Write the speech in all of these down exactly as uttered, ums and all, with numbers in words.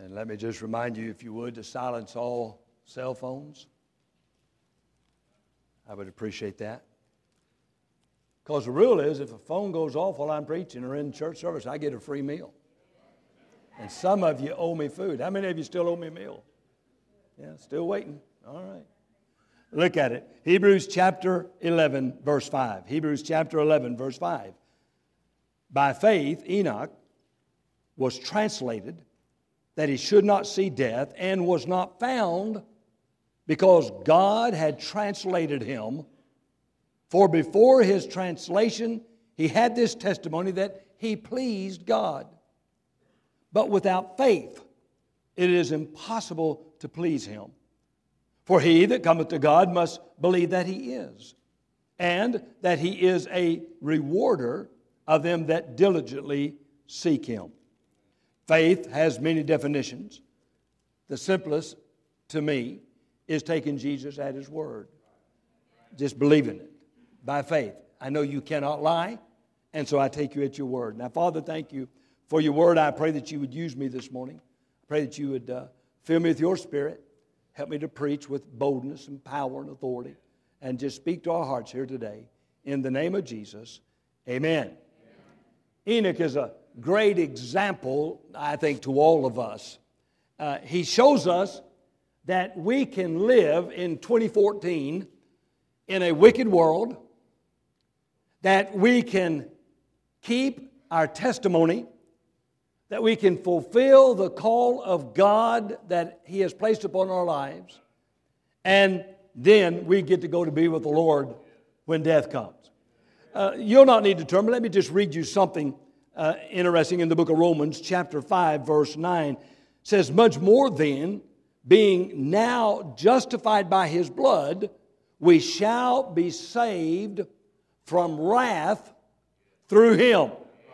And let me just remind you, if you would, to silence all cell phones. I would appreciate that. Because the rule is, if a phone goes off while I'm preaching or in church service, I get a free meal. And some of you owe me food. How many of you still owe me a meal? Yeah, still waiting. All right. Look at it. Hebrews chapter eleven, verse five. Hebrews chapter eleven, verse five. By faith, Enoch was translated that he should not see death, and was not found because God had translated him. For before his translation, he had this testimony that he pleased God. But without faith, it is impossible to please him. For he that cometh to God must believe that he is, and that he is a rewarder of them that diligently seek him. Faith has many definitions. The simplest, to me, is taking Jesus at his word. Just believing it by faith. I know you cannot lie, and so I take you at your word. Now, Father, thank you for your word. I pray that you would use me this morning. I pray that you would uh, fill me with your spirit. Help me to preach with boldness and power and authority, and just speak to our hearts here today. In the name of Jesus, amen. Amen. Enoch is a great example, I think, to all of us. Uh, he shows us that we can live in twenty fourteen in a wicked world, that we can keep our testimony, that we can fulfill the call of God that He has placed upon our lives, and then we get to go to be with the Lord when death comes. Uh, you'll not need to turn, but let me just read you something uh, interesting in the book of Romans, chapter five, verse nine. It says, much more then, being now justified by His blood, we shall be saved from wrath through Him.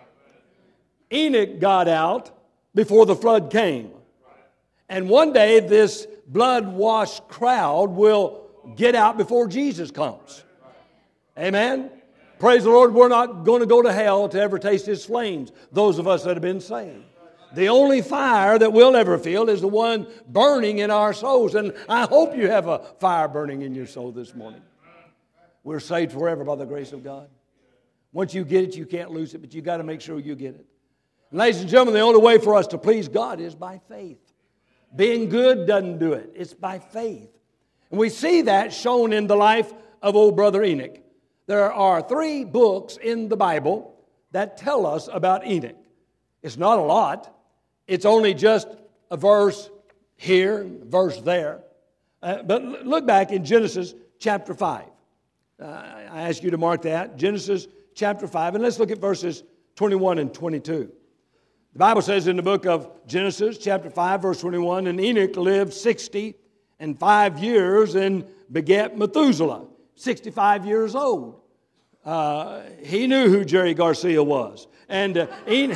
Enoch got out before the flood came. And one day this blood-washed crowd will get out before Jesus comes. Amen? Praise the Lord, we're not going to go to hell to ever taste His flames, those of us that have been saved. The only fire that we'll ever feel is the one burning in our souls. And I hope you have a fire burning in your soul this morning. We're saved forever by the grace of God. Once you get it, you can't lose it, but you've got to make sure you get it. And ladies and gentlemen, the only way for us to please God is by faith. Being good doesn't do it. It's by faith. And we see that shown in the life of old brother Enoch. There are three books in the Bible that tell us about Enoch. It's not a lot. It's only just a verse here, a verse there. Uh, but look back in Genesis chapter five. Uh, I ask you to mark that. Genesis chapter five. And let's look at verses twenty-one and twenty-two. The Bible says in the book of Genesis chapter five, verse twenty-one, and Enoch lived sixty and five years and begat Methuselah, sixty-five years old. Uh, he knew who Jerry Garcia was. And uh, Enoch...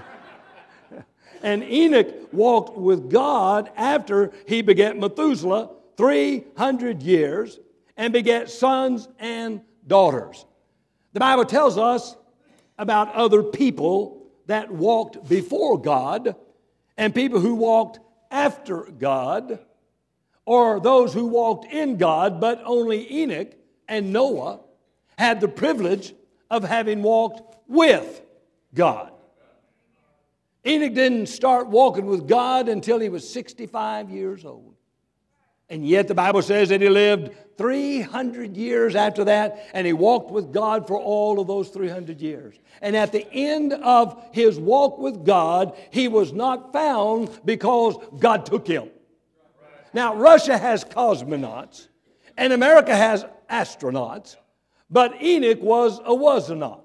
And Enoch walked with God after he begat Methuselah three hundred years and begat sons and daughters. The Bible tells us about other people that walked before God and people who walked after God, or those who walked in God, but only Enoch and Noah had the privilege of having walked with God. Enoch didn't start walking with God until he was sixty-five years old. And yet the Bible says that he lived three hundred years after that, and he walked with God for all of those three hundred years. And at the end of his walk with God, he was not found because God took him. Now, Russia has cosmonauts, and America has astronauts, but Enoch was a was-a-naut.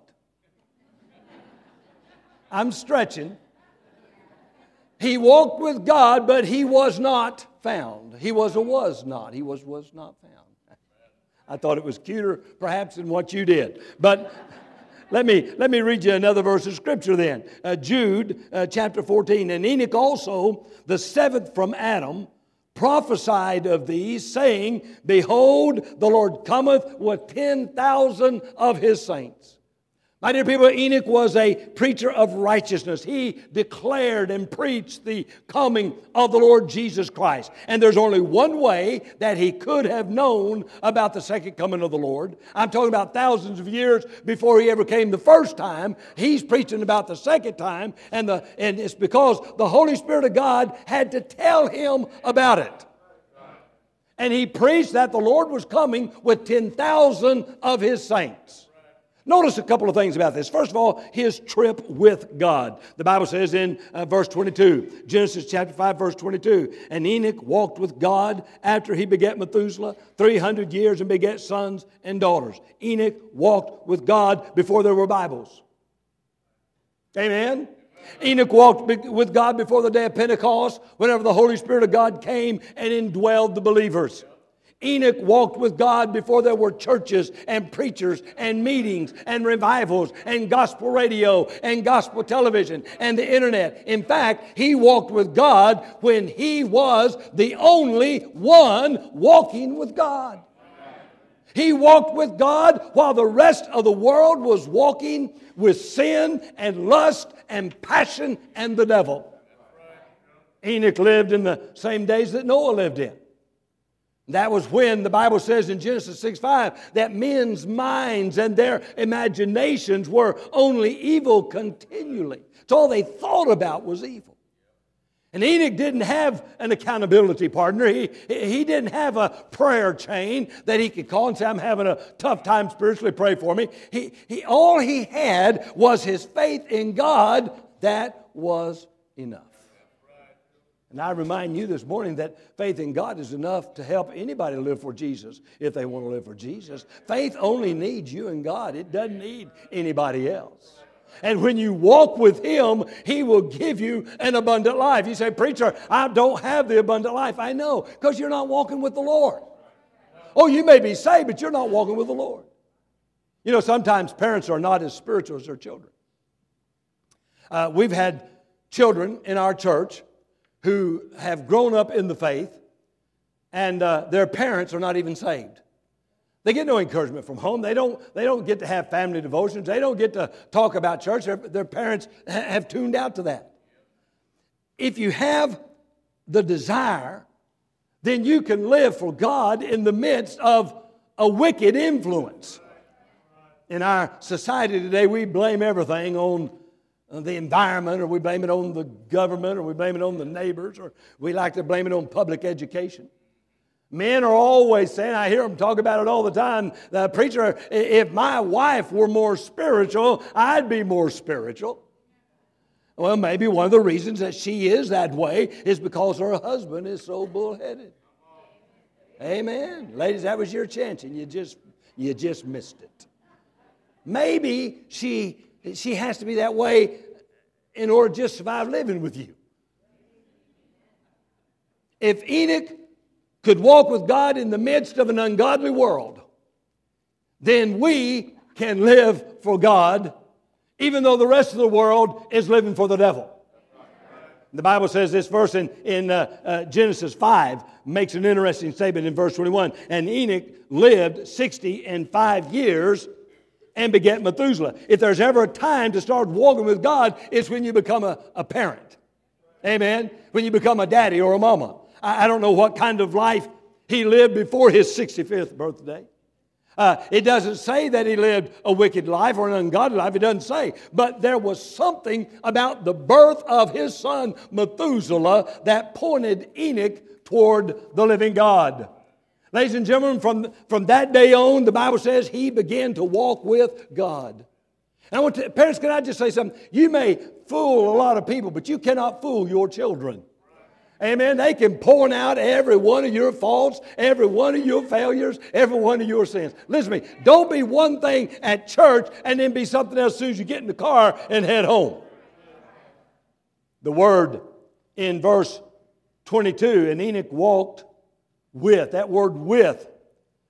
I'm stretching. He walked with God, but he was not found. He was a was not. He was was not found. I thought it was cuter, perhaps, than what you did. But let me let me read you another verse of Scripture then. Uh, Jude, uh, chapter fourteen. And Enoch also, the seventh from Adam, prophesied of these, saying, Behold, the Lord cometh with ten thousand of his saints. My dear people, Enoch was a preacher of righteousness. He declared and preached the coming of the Lord Jesus Christ. And there's only one way that he could have known about the second coming of the Lord. I'm talking about thousands of years before he ever came the first time. He's preaching about the second time, and, the, and it's because the Holy Spirit of God had to tell him about it. And he preached that the Lord was coming with ten thousand of his saints. Notice a couple of things about this. First of all, his trip with God. The Bible says in uh, verse twenty-two, Genesis chapter five, verse twenty-two, and Enoch walked with God after he begat Methuselah three hundred years and begat sons and daughters. Enoch walked with God before there were Bibles. Amen? Enoch walked with God before the day of Pentecost, whenever the Holy Spirit of God came and indwelled the believers. Enoch walked with God before there were churches and preachers and meetings and revivals and gospel radio and gospel television and the internet. In fact, he walked with God when he was the only one walking with God. He walked with God while the rest of the world was walking with sin and lust and passion and the devil. Enoch lived in the same days that Noah lived in. That was when the Bible says in Genesis six five that men's minds and their imaginations were only evil continually. So all they thought about was evil. And Enoch didn't have an accountability partner. He, he didn't have a prayer chain that he could call and say, I'm having a tough time spiritually, pray for me. He, he, all he had was his faith in God. That was enough. And I remind you this morning that faith in God is enough to help anybody live for Jesus if they want to live for Jesus. Faith only needs you and God. It doesn't need anybody else. And when you walk with Him, He will give you an abundant life. You say, preacher, I don't have the abundant life. I know, because you're not walking with the Lord. Oh, you may be saved, but you're not walking with the Lord. You know, sometimes parents are not as spiritual as their children. Uh, we've had children in our church who have grown up in the faith, and uh, their parents are not even saved. They get no encouragement from home. They don't, they don't get to have family devotions. They don't get to talk about church. Their, their parents ha- have tuned out to that. If you have the desire, then you can live for God in the midst of a wicked influence. In our society today, we blame everything on the environment, or we blame it on the government, or we blame it on the neighbors, or we like to blame it on public education. Men are always saying, I hear them talk about it all the time, the preacher, if my wife were more spiritual, I'd be more spiritual. Well, maybe one of the reasons that she is that way is because her husband is so bullheaded. Amen. Ladies, that was your chance, and you just you just missed it. Maybe she she has to be that way in order to just survive living with you. If Enoch could walk with God in the midst of an ungodly world, then we can live for God, even though the rest of the world is living for the devil. The Bible says this verse in, in uh, uh, Genesis five makes an interesting statement in verse twenty-one. And Enoch lived sixty and five years and begat Methuselah. If there's ever a time to start walking with God, it's when you become a, a parent. Amen? When you become a daddy or a mama. I, I don't know what kind of life he lived before his sixty-fifth birthday. Uh, it doesn't say that he lived a wicked life or an ungodly life. It doesn't say. But there was something about the birth of his son Methuselah that pointed Enoch toward the living God. Ladies and gentlemen, from, from that day on, the Bible says he began to walk with God. And I want to, parents, can I just say something? You may fool a lot of people, but you cannot fool your children. Amen. They can point out every one of your faults, every one of your failures, every one of your sins. Listen to me. Don't be one thing at church and then be something else as soon as you get in the car and head home. The word in verse twenty-two, and Enoch walked with, that word with,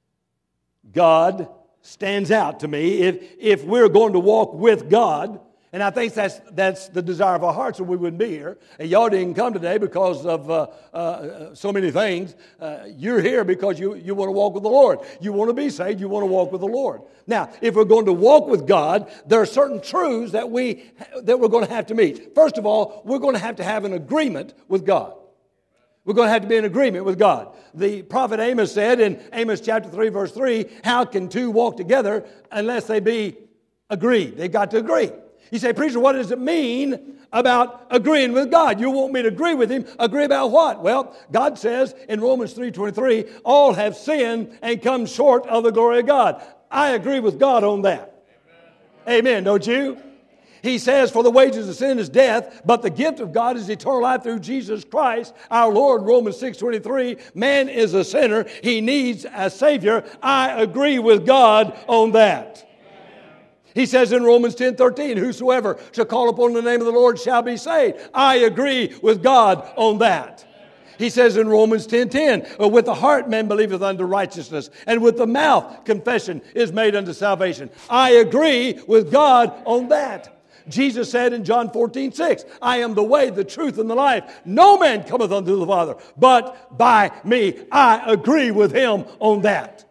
God stands out to me. If, if we're going to walk with God, And I think that's that's the desire of our hearts, or we wouldn't be here. And y'all didn't come today because of uh, uh, so many things. Uh, you're here because you, you want to walk with the Lord. You want to be saved. You want to walk with the Lord. Now, if we're going to walk with God, there are certain truths that, we, that we're going to have to meet. First of all, we're going to have to have an agreement with God. We're going to have to be in agreement with God. The prophet Amos said in Amos chapter three, verse three, how can two walk together unless they be agreed? They've got to agree. You say, preacher, what does it mean about agreeing with God? You want me to agree with Him. Agree about what? Well, God says in Romans three twenty-three, all have sinned and come short of the glory of God. I agree with God on that. Amen, Amen, don't you? He says, for the wages of sin is death, but the gift of God is eternal life through Jesus Christ, our Lord. Romans six twenty-three, man is a sinner. He needs a Savior. I agree with God on that. He says in Romans ten thirteen, whosoever shall call upon the name of the Lord shall be saved. I agree with God on that. He says in Romans ten ten, with the heart man believeth unto righteousness, and with the mouth confession is made unto salvation. I agree with God on that. Jesus said in John fourteen six, I am the way, the truth, and the life. No man cometh unto the Father but by me. I agree with Him on that.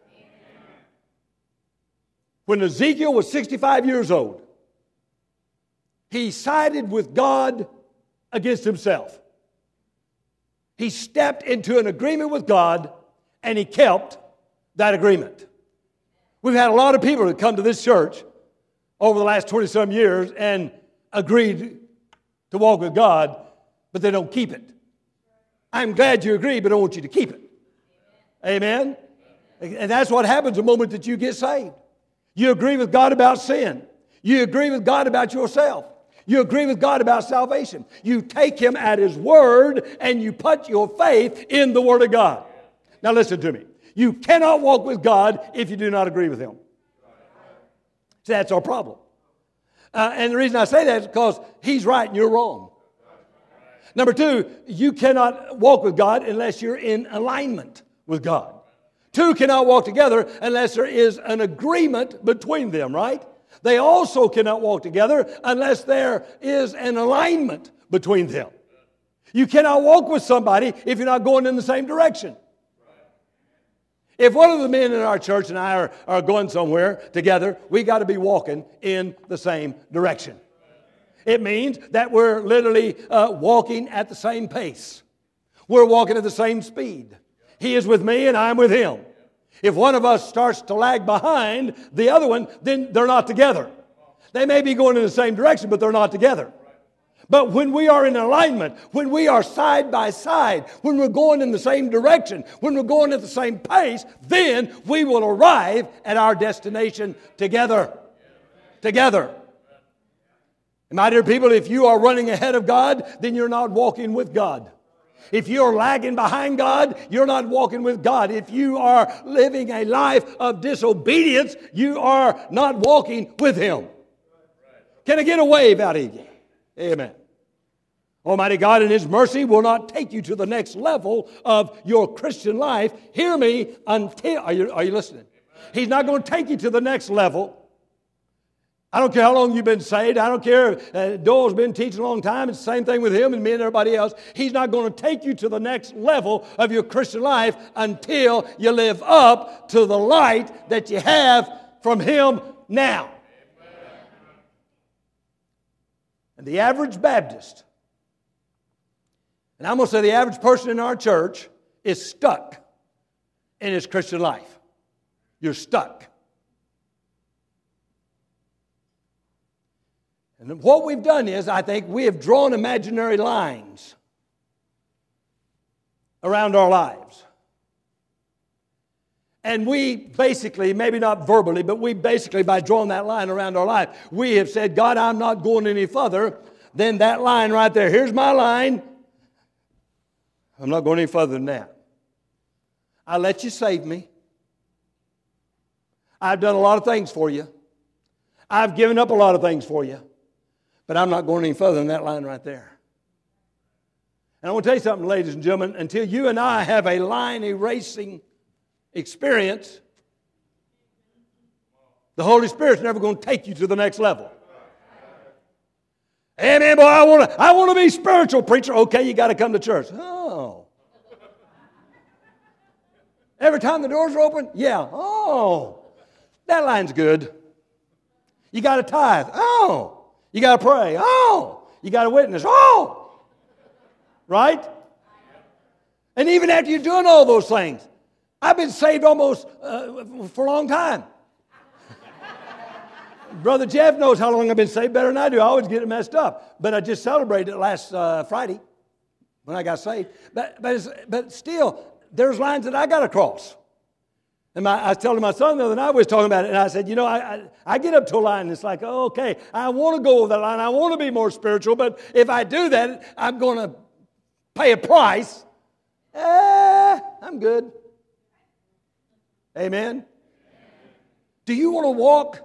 When Ezekiel was sixty-five years old, he sided with God against himself. He stepped into an agreement with God, and he kept that agreement. We've had a lot of people that come to this church over the last twenty-some years and agreed to walk with God, but they don't keep it. I'm glad you agree, but I want you to keep it. Amen? And that's what happens the moment that you get saved. You agree with God about sin. You agree with God about yourself. You agree with God about salvation. You take Him at His word and you put your faith in the Word of God. Now listen to me. You cannot walk with God if you do not agree with Him. So that's our problem. Uh, and the reason I say that is because He's right and you're wrong. Number two, you cannot walk with God unless you're in alignment with God. Two cannot walk together unless there is an agreement between them, right? They also cannot walk together unless there is an alignment between them. You cannot walk with somebody if you're not going in the same direction. If one of the men in our church and I are, are going somewhere together, we got to be walking in the same direction. It means that we're literally uh, walking at the same pace. We're walking at the same speed. He is with me and I'm with Him. If one of us starts to lag behind the other one, then they're not together. They may be going in the same direction, but they're not together. But when we are in alignment, when we are side by side, when we're going in the same direction, when we're going at the same pace, then we will arrive at our destination together. Together. And my dear people, if you are running ahead of God, then you're not walking with God. If you're lagging behind God, you're not walking with God. If you are living a life of disobedience, you are not walking with Him. Can I get a wave out of you? Amen. Almighty God in His mercy will not take you to the next level of your Christian life. Hear me until, are you, are you listening? He's not going to take you to the next level. I don't care how long you've been saved. I don't care if uh, Doyle's been teaching a long time. It's the same thing with him and me and everybody else. He's not going to take you to the next level of your Christian life until you live up to the light that you have from Him now. And the average Baptist, and I'm going to say the average person in our church, is stuck in his Christian life. You're stuck. And what we've done is, I think, we have drawn imaginary lines around our lives. And we basically, maybe not verbally, but we basically, by drawing that line around our life, we have said, God, I'm not going any further than that line right there. Here's my line. I'm not going any further than that. I let you save me. I've done a lot of things for you. I've given up a lot of things for you. But I'm not going any further than that line right there. And I want to tell you something, ladies and gentlemen. Until you and I have a line erasing experience, the Holy Spirit's never going to take you to the next level. Amen, boy, I want to I want to be spiritual, preacher. Okay, you got to come to church. Oh. Every time the doors are open? Yeah. Oh. That line's good. You got to tithe. Oh. You got to pray. Oh. You got to witness. Oh. Right? And even after you're doing all those things, I've been saved almost uh, for a long time. Brother Jeff knows how long I've been saved better than I do. I always get it messed up. But I just celebrated it last uh, Friday when I got saved. But but, it's, but still, there's lines that I got to cross. And my, I was telling my son the other night, we was talking about it, and I said, you know, I, I, I get up to a line, and it's like, oh, okay, I want to go over that line. I want to be more spiritual, but if I do that, I'm going to pay a price. Eh, I'm good. Amen? Do you want to walk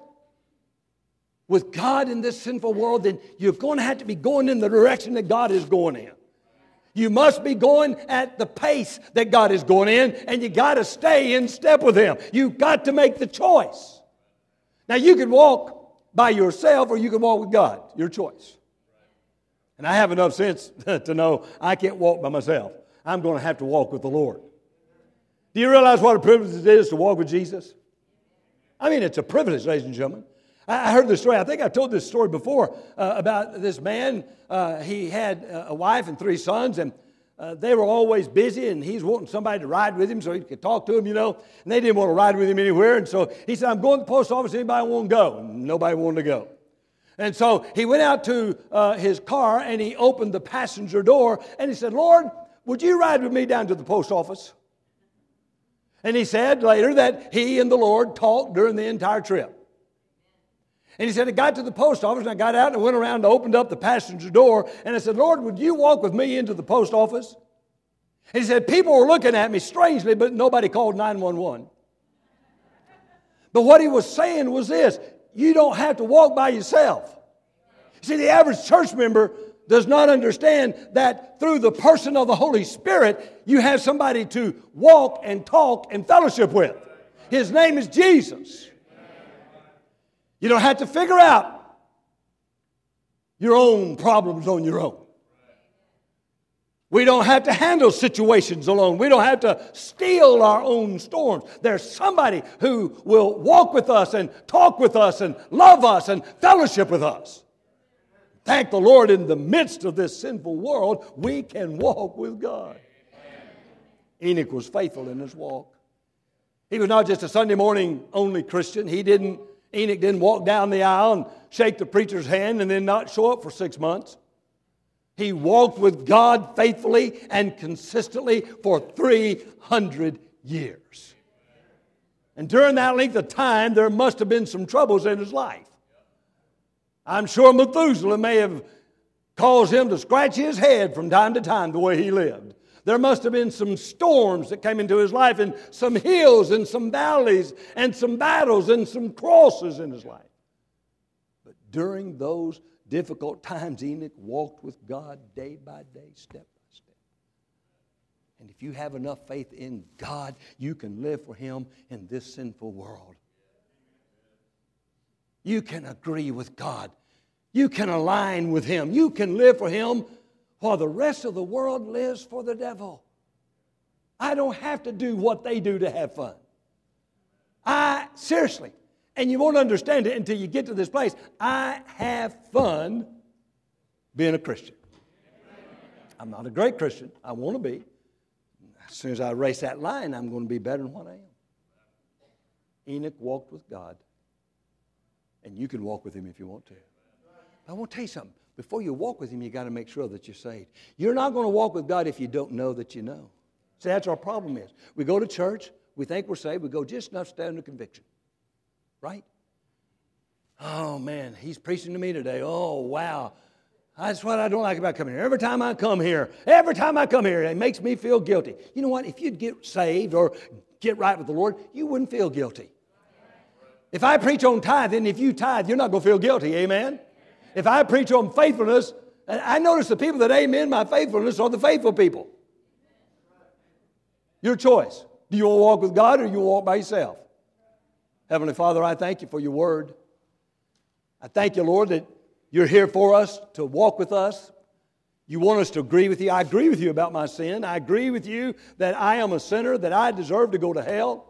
with God in this sinful world? Then you're going to have to be going in the direction that God is going in. You must be going at the pace that God is going in, and you got to stay in step with Him. You've got to make the choice. Now, you can walk by yourself or you can walk with God. Your choice. And I have enough sense to know I can't walk by myself. I'm going to have to walk with the Lord. Do you realize what a privilege it is to walk with Jesus? I mean, it's a privilege, ladies and gentlemen. I heard this story. I think I told this story before uh, about this man. Uh, he had a wife and three sons, and uh, they were always busy, and he's wanting somebody to ride with him so he could talk to him, you know. And they didn't want to ride with him anywhere, and so he said, I'm going to the post office. Anybody want to go? And nobody wanted to go. And so he went out to uh, his car, and he opened the passenger door, and he said, Lord, would you ride with me down to the post office? And he said later that he and the Lord talked during the entire trip. And he said, I got to the post office, and I got out and went around and opened up the passenger door. And I said, Lord, would you walk with me into the post office? And he said, people were looking at me strangely, but nobody called nine one one. But what he was saying was this: you don't have to walk by yourself. See, the average church member does not understand that through the person of the Holy Spirit, you have somebody to walk and talk and fellowship with. His name is Jesus. You don't have to figure out your own problems on your own. We don't have to handle situations alone. We don't have to steal our own storms. There's somebody who will walk with us and talk with us and love us and fellowship with us. Thank the Lord, in the midst of this sinful world, we can walk with God. Enoch was faithful in his walk. He was not just a Sunday morning only Christian. He didn't Enoch didn't walk down the aisle and shake the preacher's hand and then not show up for six months. He walked with God faithfully and consistently for three hundred years. And during that length of time, there must have been some troubles in his life. I'm sure Methuselah may have caused him to scratch his head from time to time the way he lived. There must have been some storms that came into his life, and some hills and some valleys and some battles and some crosses in his life. But during those difficult times, Enoch walked with God day by day, step by step. And if you have enough faith in God, you can live for Him in this sinful world. You can agree with God. You can align with Him. You can live for Him while the rest of the world lives for the devil. I don't have to do what they do to have fun. I, seriously, and you won't understand it until you get to this place, I have fun being a Christian. I'm not a great Christian. I want to be. As soon as I erase that line, I'm going to be better than what I am. Enoch walked with God. And you can walk with Him if you want to. But I want to tell you something. Before you walk with Him, you've got to make sure that you're saved. You're not going to walk with God if you don't know that you know. See, that's our problem is. We go to church, we think we're saved, we go just enough to stay under conviction. Right? Oh, man, he's preaching to me today. Oh, wow. That's what I don't like about coming here. Every time I come here, every time I come here, it makes me feel guilty. You know what? If you'd get saved or get right with the Lord, you wouldn't feel guilty. If I preach on tithing, if you tithe, you're not going to feel guilty. Amen? If I preach on faithfulness, I notice the people that amen my faithfulness are the faithful people. Your choice. Do you want to walk with God or do you want to walk by yourself? Heavenly Father, I thank you for your word. I thank you, Lord, that You're here for us to walk with us. You want us to agree with you. I agree with you about my sin. I agree with you that I am a sinner, that I deserve to go to hell,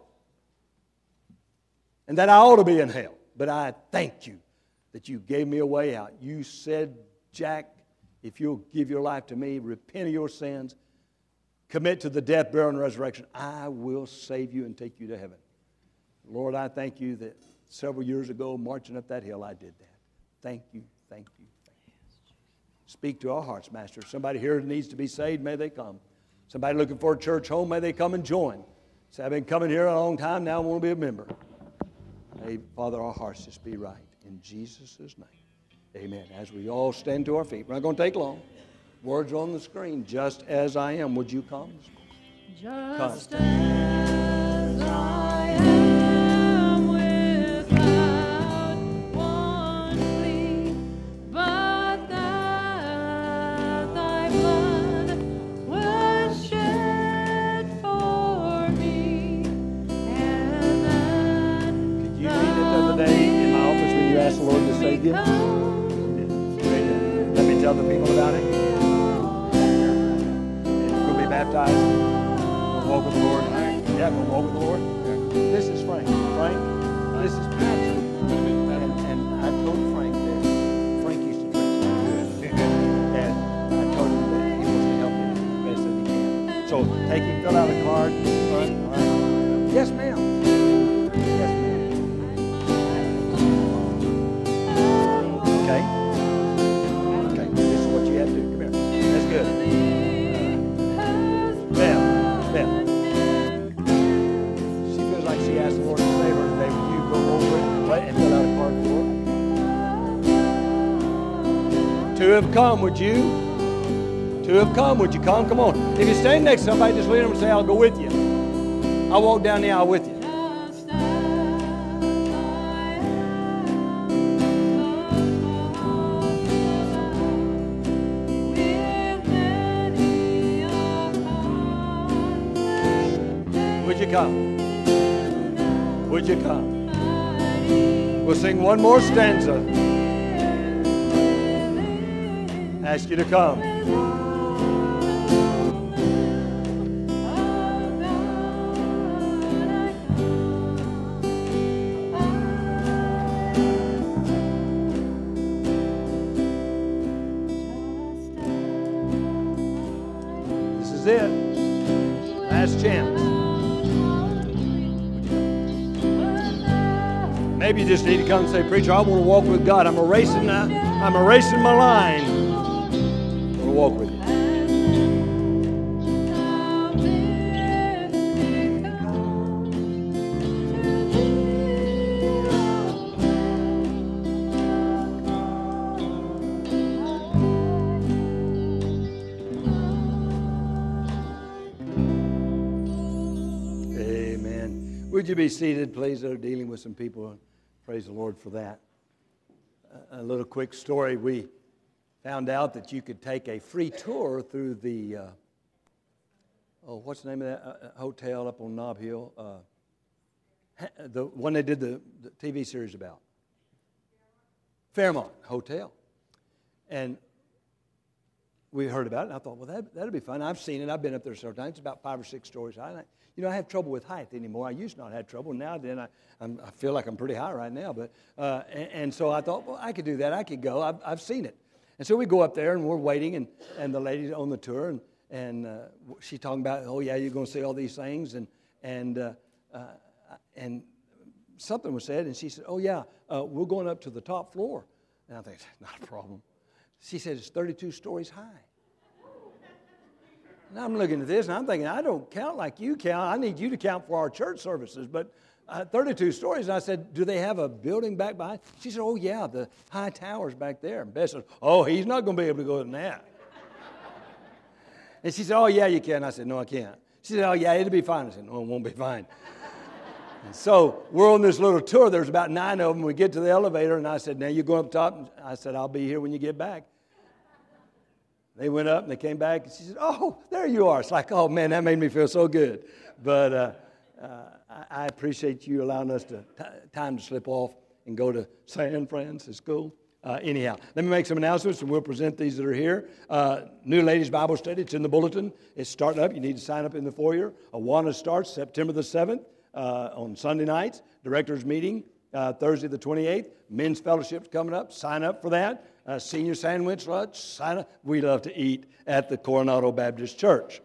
and that I ought to be in hell. But I thank you that you gave me a way out. You said, Jack, if you'll give your life to me, repent of your sins, commit to the death, burial, and resurrection, I will save you and take you to heaven. Lord, I thank you that several years ago, marching up that hill, I did that. Thank you, thank you, thank you. Speak to our hearts, Master. Somebody here that needs to be saved, may they come. Somebody looking for a church home, may they come and join. Say, I've been coming here a long time, now I want to be a member. May, Father, our hearts just be right. In Jesus' name, amen. As we all stand to our feet. We're not going to take long. Words on the screen. Just as I am. Would you come? Just come. as I am, without one plea, but that thy blood was shed for me, and that Could you read it the other day in my office when you asked the Lord to save you? Let me tell the people about it. We'll be baptized. We'll walk with the Lord. Yeah, we'll walk with the Lord. This is Frank. Frank, this is Patrick. And, and I told Frank that Frank used to drink good. And I told him that he wants to help me as best as he can. So take him, fill out a card. All right. Yes, ma'am. Yes, ma'am. Okay. Okay. This is what you have to do. Come here. That's good. Beth. Beth. She feels like she asked the Lord to save her today. Would you go over it and fill out a card for her? Two have come, would you? Two have come, would you come? Come on. If you stand next to somebody, just lean them and say, I'll go with you. I'll walk down the aisle with you. just as I am, with many a conflict, Would you come? Would you come? We'll sing one more stanza. Ask you to come. This is it. Last chance. Maybe you just need to come and say, Preacher, I want to walk with God. I'm erasing that. I'm erasing my line. I want to walk with you. Amen. Would you be seated, please? They're dealing with some people. Praise the Lord for that. A little quick story. We found out that you could take a free tour through the, uh, oh, what's the name of that uh, hotel up on Nob Hill? Uh, the one they did the, the T V series about. Fairmont Hotel. And we heard about it, and I thought, well, that, that'll be fun. I've seen it. I've been up there several times. It's about five or six stories high. And I, you know, I have trouble with height anymore. I used to not have trouble. Now then, I, I'm, I feel like I'm pretty high right now. But uh, and, and so I thought, well, I could do that. I could go. I've, I've seen it. And so we go up there, and we're waiting, and, and the lady's on the tour, and, and uh, she's talking about, oh, yeah, you're going to see all these things. And, and, uh, uh, and something was said, and she said, oh, yeah, uh, we're going up to the top floor. And I think, not a problem. She said it's thirty-two stories high. And I'm looking at this, and I'm thinking, I don't count like you count. I need you to count for our church services. But uh, thirty-two stories, and I said, do they have a building back behind? She said, oh, yeah, the high tower's back there. And Beth said, oh, he's not going to be able to go in that. And she said, oh, yeah, you can. I said, no, I can't. She said, oh, yeah, it'll be fine. I said, no, it won't be fine. And so we're on this little tour. There's about nine of them. We get to the elevator, and I said, now you're going up top. And I said, I'll be here when you get back. They went up and they came back, and she said, oh, there you are. It's like, oh, man, that made me feel so good. But uh, uh, I, I appreciate you allowing us to t- time to slip off and go to San Francisco. Uh, anyhow, let me make some announcements, and we'll present these that are here. Uh, New Ladies Bible Study, it's in the bulletin. It's starting up. You need to sign up in the foyer. Awana starts September the seventh uh, on Sunday nights. Directors meeting uh, Thursday the twenty-eighth. Men's Fellowship's coming up. Sign up for that. Uh, senior sandwich lunch. Sign up. We love to eat at the Coronado Baptist Church.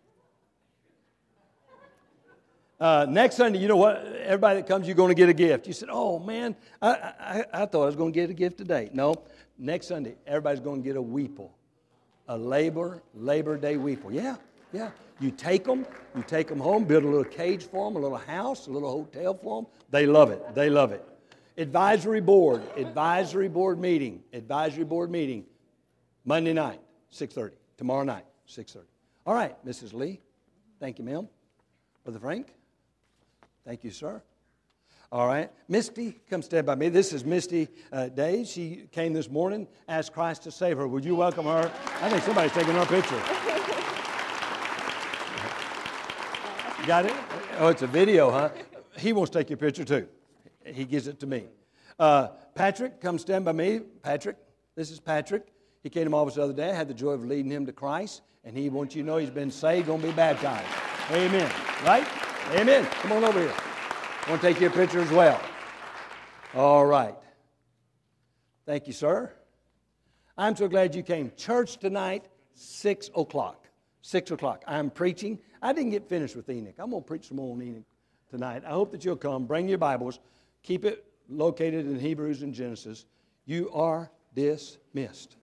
Uh, next Sunday, you know what? Everybody that comes, you're going to get a gift. You said, oh, man, I, I, I thought I was going to get a gift today. No, next Sunday, everybody's going to get a weeple, a Labor, Labor Day weeple. Yeah, yeah. You take them, you take them home, build a little cage for them, a little house, a little hotel for them. They love it. They love it. Advisory board, advisory board meeting, advisory board meeting, Monday night, six thirty. Tomorrow night, six thirty. All right, Missus Lee. Thank you, ma'am. Brother Frank. Thank you, sir. All right. Misty, come stand by me. This is Misty uh, Day. She came this morning, asked Christ to save her. Would you welcome her? I think somebody's taking her picture. Got it? Oh, it's a video, huh? He wants to take your picture, too. He gives it to me. Uh, Patrick, come stand by me. Patrick, this is Patrick. He came to my office the other day. I had the joy of leading him to Christ, and he wants you to know he's been saved, going to be baptized. Amen. Right? Amen. Come on over here. I want to take your picture as well. All right. Thank you, sir. I'm so glad you came. Church tonight, six o'clock. Six o'clock. I'm preaching. I didn't get finished with Enoch. I'm going to preach some more on Enoch tonight. I hope that you'll come. Bring your Bibles. Keep it located in Hebrews and Genesis. You are dismissed.